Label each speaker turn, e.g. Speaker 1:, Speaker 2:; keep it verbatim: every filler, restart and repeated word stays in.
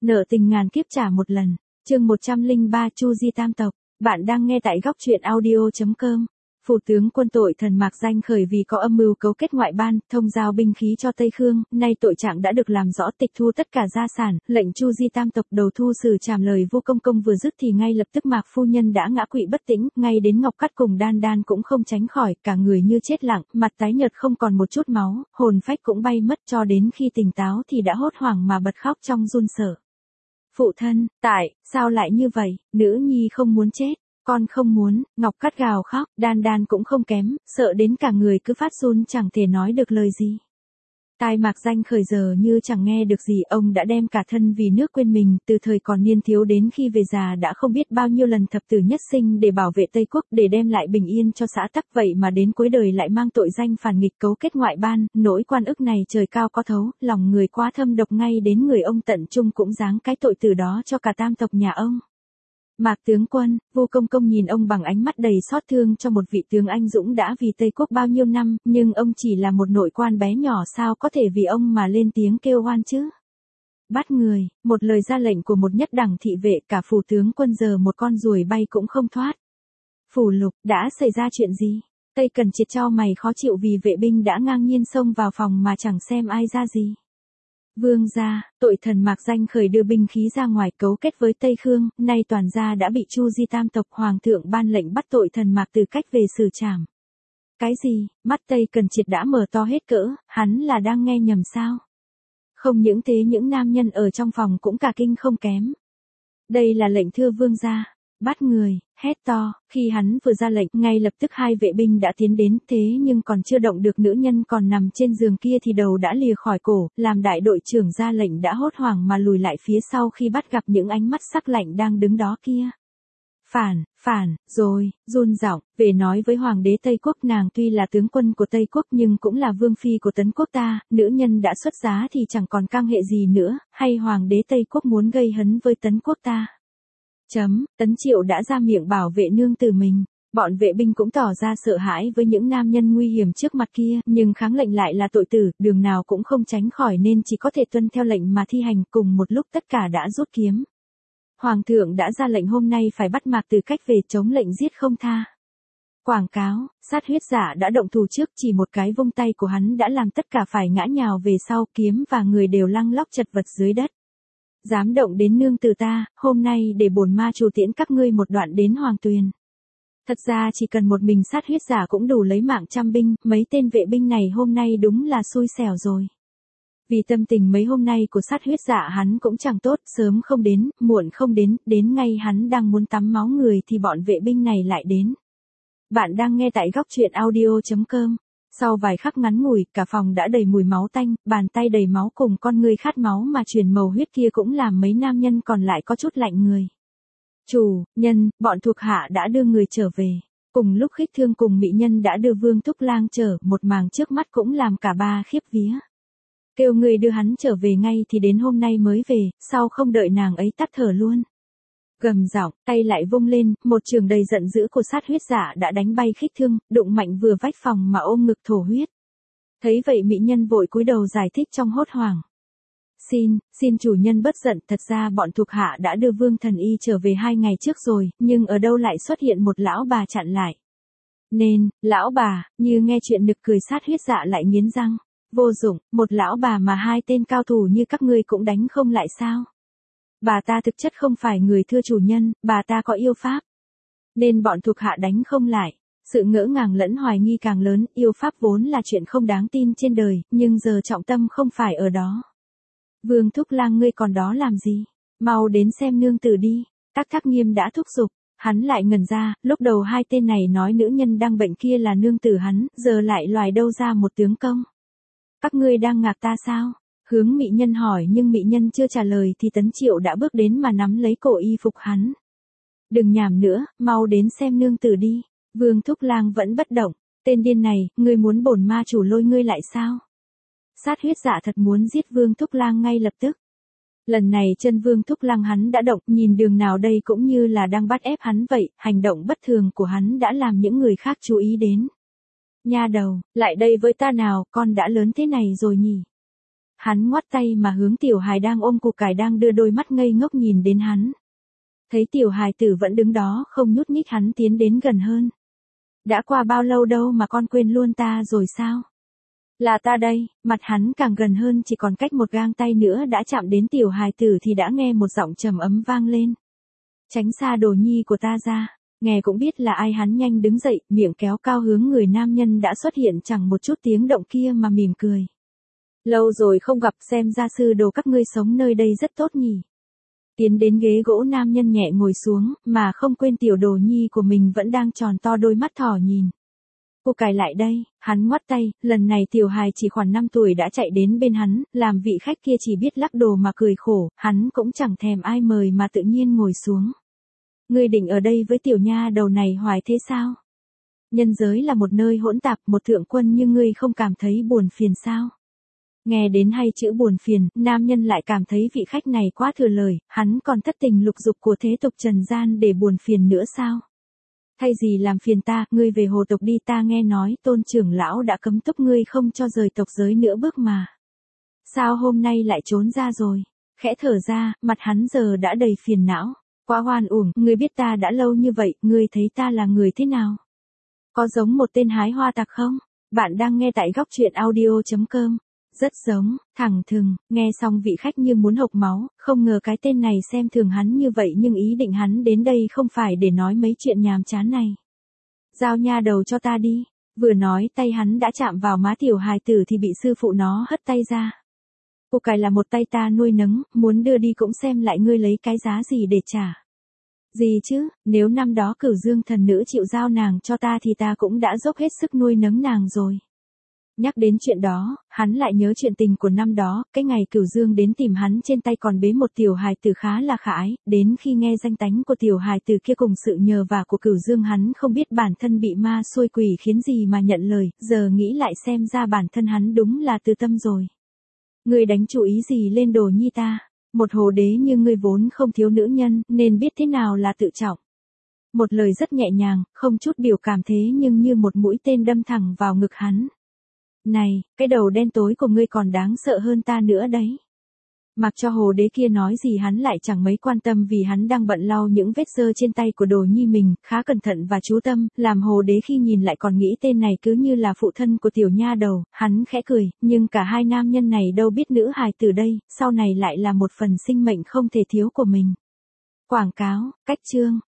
Speaker 1: Nợ tình ngàn kiếp trả một lần. Chương một trăm lẻ ba Chu Di tam tộc. Bạn đang nghe tại góc truyện audio chấm com. Phủ tướng quân tội thần Mạc Danh Khởi vì có âm mưu cấu kết ngoại ban, thông giao binh khí cho Tây Khương, nay tội trạng đã được làm rõ, tịch thu tất cả gia sản, lệnh Chu Di tam tộc đầu thu xử trảm. Lời Vu Công Công vừa dứt thì ngay lập tức Mạc phu nhân đã ngã quỵ bất tĩnh, ngay đến Ngọc Cát cùng Đan Đan cũng không tránh khỏi, cả người như chết lặng, mặt tái nhợt không còn một chút máu, hồn phách cũng bay mất, cho đến khi tỉnh táo thì đã hốt hoảng mà bật khóc trong run sợ. Phụ thân, tại sao lại như vậy? Nữ nhi không muốn chết. Con không muốn. Ngọc Cát gào khóc, Đan Đan cũng không kém, sợ đến cả người cứ phát run chẳng thể nói được lời gì. Tai Mạc Danh Khởi giờ như chẳng nghe được gì, ông đã đem cả thân vì nước quên mình, từ thời còn niên thiếu đến khi về già đã không biết bao nhiêu lần thập tử nhất sinh để bảo vệ Tây Quốc, để đem lại bình yên cho xã tắc, vậy mà đến cuối đời lại mang tội danh phản nghịch cấu kết ngoại ban, nỗi quan ức này trời cao có thấu, lòng người quá thâm độc, ngay đến người ông tận trung cũng giáng cái tội từ đó cho cả tam tộc nhà ông. Mạc tướng quân, Vu Công Công nhìn ông bằng ánh mắt đầy xót thương cho một vị tướng anh dũng đã vì Tây Quốc bao nhiêu năm, nhưng ông chỉ là một nội quan bé nhỏ, sao có thể vì ông mà lên tiếng kêu oan chứ? Bắt người, một lời ra lệnh của một nhất đẳng thị vệ, cả phủ tướng quân giờ một con ruồi bay cũng không thoát. Phủ Lục, đã xảy ra chuyện gì? Tây Cần Triệt chau mày khó chịu vì vệ binh đã ngang nhiên xông vào phòng mà chẳng xem ai ra gì. Vương gia, tội thần Mạc Danh Khởi đưa binh khí ra ngoài cấu kết với Tây Khương, nay toàn gia đã bị Chu Di tam tộc, hoàng thượng ban lệnh bắt tội thần Mạc từ cách về xử trảm. Cái gì? Mắt Tây Cần Triệt đã mở to hết cỡ, hắn là đang nghe nhầm sao? Không những thế, những nam nhân ở trong phòng cũng cả kinh không kém. Đây là lệnh thưa vương gia. Bắt người, hét to, khi hắn vừa ra lệnh, ngay lập tức hai vệ binh đã tiến đến, thế nhưng còn chưa động được nữ nhân còn nằm trên giường kia thì đầu đã lìa khỏi cổ, làm đại đội trưởng ra lệnh đã hốt hoảng mà lùi lại phía sau khi bắt gặp những ánh mắt sắc lạnh đang đứng đó kia. Phản, phản, rồi, run giọng, về nói với hoàng đế Tây Quốc, nàng tuy là tướng quân của Tây Quốc nhưng cũng là vương phi của Tấn Quốc ta, nữ nhân đã xuất giá thì chẳng còn cang hệ gì nữa, hay hoàng đế Tây Quốc muốn gây hấn với Tấn Quốc ta? Chấm, Tấn Triệu đã ra miệng bảo vệ nương tử mình. Bọn vệ binh cũng tỏ ra sợ hãi với những nam nhân nguy hiểm trước mặt kia, nhưng kháng lệnh lại là tội tử, đường nào cũng không tránh khỏi nên chỉ có thể tuân theo lệnh mà thi hành. Cùng một lúc tất cả đã rút kiếm. Hoàng thượng đã ra lệnh hôm nay phải bắt Mạc Từ cách về, chống lệnh giết không tha. Quảng cáo, sát huyết giả đã động thủ trước, chỉ một cái vung tay của hắn đã làm tất cả phải ngã nhào về sau, kiếm và người đều lăn lóc chật vật dưới đất. Dám động đến nương tử ta, hôm nay để bổn ma chủ tiễn các ngươi một đoạn đến Hoàng Tuyền. Thật ra chỉ cần một mình sát huyết giả cũng đủ lấy mạng trăm binh, mấy tên vệ binh này hôm nay đúng là xui xẻo rồi. Vì tâm tình mấy hôm nay của sát huyết giả hắn cũng chẳng tốt, sớm không đến, muộn không đến, đến ngay hắn đang muốn tắm máu người thì bọn vệ binh này lại đến. Bạn đang nghe tại góc truyện audio chấm com. Sau vài khắc ngắn ngủi, cả phòng đã đầy mùi máu tanh, bàn tay đầy máu cùng con người khát máu mà truyền màu huyết kia cũng làm mấy nam nhân còn lại có chút lạnh người. Chủ, nhân, bọn thuộc hạ đã đưa người trở về. Cùng lúc Khích Thương cùng mỹ nhân đã đưa Vương Thúc Lang trở, một màn trước mắt cũng làm cả ba khiếp vía. Kêu người đưa hắn trở về ngay thì đến hôm nay mới về, sao không đợi nàng ấy tắt thở luôn. Gầm giọng, tay lại vung lên, một trường đầy giận dữ của sát huyết giả đã đánh bay Khích Thương, đụng mạnh vừa vách phòng mà ôm ngực thổ huyết. Thấy vậy mỹ nhân vội cúi đầu giải thích trong hốt hoảng. Xin, xin chủ nhân bớt giận, thật ra bọn thuộc hạ đã đưa Vương Thần Y trở về hai ngày trước rồi, nhưng ở đâu lại xuất hiện một lão bà chặn lại. Nên, lão bà, như nghe chuyện nực cười, sát huyết dạ lại nghiến răng. Vô dụng, một lão bà mà hai tên cao thủ như các ngươi cũng đánh không lại sao? Bà ta thực chất không phải người thưa chủ nhân, bà ta có yêu pháp. Nên bọn thuộc hạ đánh không lại. Sự ngỡ ngàng lẫn hoài nghi càng lớn, yêu pháp vốn là chuyện không đáng tin trên đời, nhưng giờ trọng tâm không phải ở đó. Vương Thúc Lang, ngươi còn đó làm gì? Mau đến xem nương tử đi. Tắc Thác Nghiêm đã thúc giục. Hắn lại ngẩn ra, lúc đầu hai tên này nói nữ nhân đang bệnh kia là nương tử hắn, giờ lại loài đâu ra một tướng công. Các ngươi đang ngạc ta sao? Hướng mỹ nhân hỏi, nhưng mỹ nhân chưa trả lời thì Tấn Triệu đã bước đến mà nắm lấy cổ y phục hắn. Đừng nhảm nữa, mau đến xem nương tử đi. Vương Thúc Lang vẫn bất động. Tên điên này, ngươi muốn bổn ma chủ lôi ngươi lại sao? Sát huyết dạ thật muốn giết Vương Thúc Lang ngay lập tức. Lần này chân Vương Thúc Lang hắn đã động, nhìn đường nào đây cũng như là đang bắt ép hắn vậy, hành động bất thường của hắn đã làm những người khác chú ý đến. Nha đầu, lại đây với ta nào, con đã lớn thế này rồi nhỉ? Hắn ngoắt tay mà hướng tiểu hài đang ôm củ cải đang đưa đôi mắt ngây ngốc nhìn đến hắn. Thấy tiểu hài tử vẫn đứng đó không nhúc nhích, hắn tiến đến gần hơn. Đã qua bao lâu đâu mà con quên luôn ta rồi sao? Là ta đây. Mặt hắn càng gần hơn, chỉ còn cách một gang tay nữa đã chạm đến tiểu hài tử thì đã nghe một giọng trầm ấm vang lên. Tránh xa đồ nhi của ta ra. Nghe cũng biết là ai, hắn nhanh đứng dậy, miệng kéo cao hướng người nam nhân đã xuất hiện chẳng một chút tiếng động kia mà mỉm cười. Lâu rồi không gặp, xem ra sư đồ các ngươi sống nơi đây rất tốt nhỉ. Tiến đến ghế gỗ, nam nhân nhẹ ngồi xuống, mà không quên tiểu đồ nhi của mình vẫn đang tròn to đôi mắt thỏ nhìn. Cô cài lại đây, hắn ngoắt tay, lần này tiểu hài chỉ khoảng năm tuổi đã chạy đến bên hắn, làm vị khách kia chỉ biết lắc đồ mà cười khổ, hắn cũng chẳng thèm ai mời mà tự nhiên ngồi xuống. Ngươi định ở đây với tiểu nha đầu này hoài thế sao? Nhân giới là một nơi hỗn tạp, một thượng quân như ngươi không cảm thấy buồn phiền sao? Nghe đến hai chữ buồn phiền, nam nhân lại cảm thấy vị khách này quá thừa lời, hắn còn thất tình lục dục của thế tục trần gian để buồn phiền nữa sao? Thay gì làm phiền ta, ngươi về hồ tộc đi, ta nghe nói Tôn trưởng lão đã cấm túc ngươi không cho rời tộc giới nữa bước mà. Sao hôm nay lại trốn ra rồi? Khẽ thở ra, mặt hắn giờ đã đầy phiền não. Quá hoan uổng, ngươi biết ta đã lâu như vậy, ngươi thấy ta là người thế nào? Có giống một tên hái hoa tặc không? Bạn đang nghe tại góc truyện audio chấm com. Rất giống, thẳng thừng. Nghe xong vị khách như muốn hộc máu, không ngờ cái tên này xem thường hắn như vậy, nhưng ý định hắn đến đây không phải để nói mấy chuyện nhàm chán này. Giao nha đầu cho ta đi. Vừa nói tay hắn đã chạm vào má tiểu hài tử thì bị sư phụ nó hất tay ra. Cô cải là một tay ta nuôi nấng, muốn đưa đi cũng xem lại ngươi lấy cái giá gì để trả. Gì chứ, nếu năm đó Cửu Dương thần nữ chịu giao nàng cho ta thì ta cũng đã dốc hết sức nuôi nấng nàng rồi. Nhắc đến chuyện đó, hắn lại nhớ chuyện tình của năm đó, cái ngày Cửu Dương đến tìm hắn trên tay còn bế một tiểu hài tử khá là khả ái, đến khi nghe danh tánh của tiểu hài tử kia cùng sự nhờ vả của Cửu Dương, hắn không biết bản thân bị ma xôi quỷ khiến gì mà nhận lời, giờ nghĩ lại xem ra bản thân hắn đúng là từ tâm rồi. Ngươi đánh chú ý gì lên đồ nhi ta? Một hồ đế như ngươi vốn không thiếu nữ nhân, nên biết thế nào là tự trọng. Một lời rất nhẹ nhàng, không chút biểu cảm thế nhưng như một mũi tên đâm thẳng vào ngực hắn. Này, cái đầu đen tối của ngươi còn đáng sợ hơn ta nữa đấy. Mặc cho hồ đế kia nói gì hắn lại chẳng mấy quan tâm, vì hắn đang bận lau những vết dơ trên tay của đồ nhi mình, khá cẩn thận và chú tâm, làm hồ đế khi nhìn lại còn nghĩ tên này cứ như là phụ thân của tiểu nha đầu. Hắn khẽ cười, nhưng cả hai nam nhân này đâu biết nữ hài từ đây, sau này lại là một phần sinh mệnh không thể thiếu của mình. Quảng cáo, cách chương,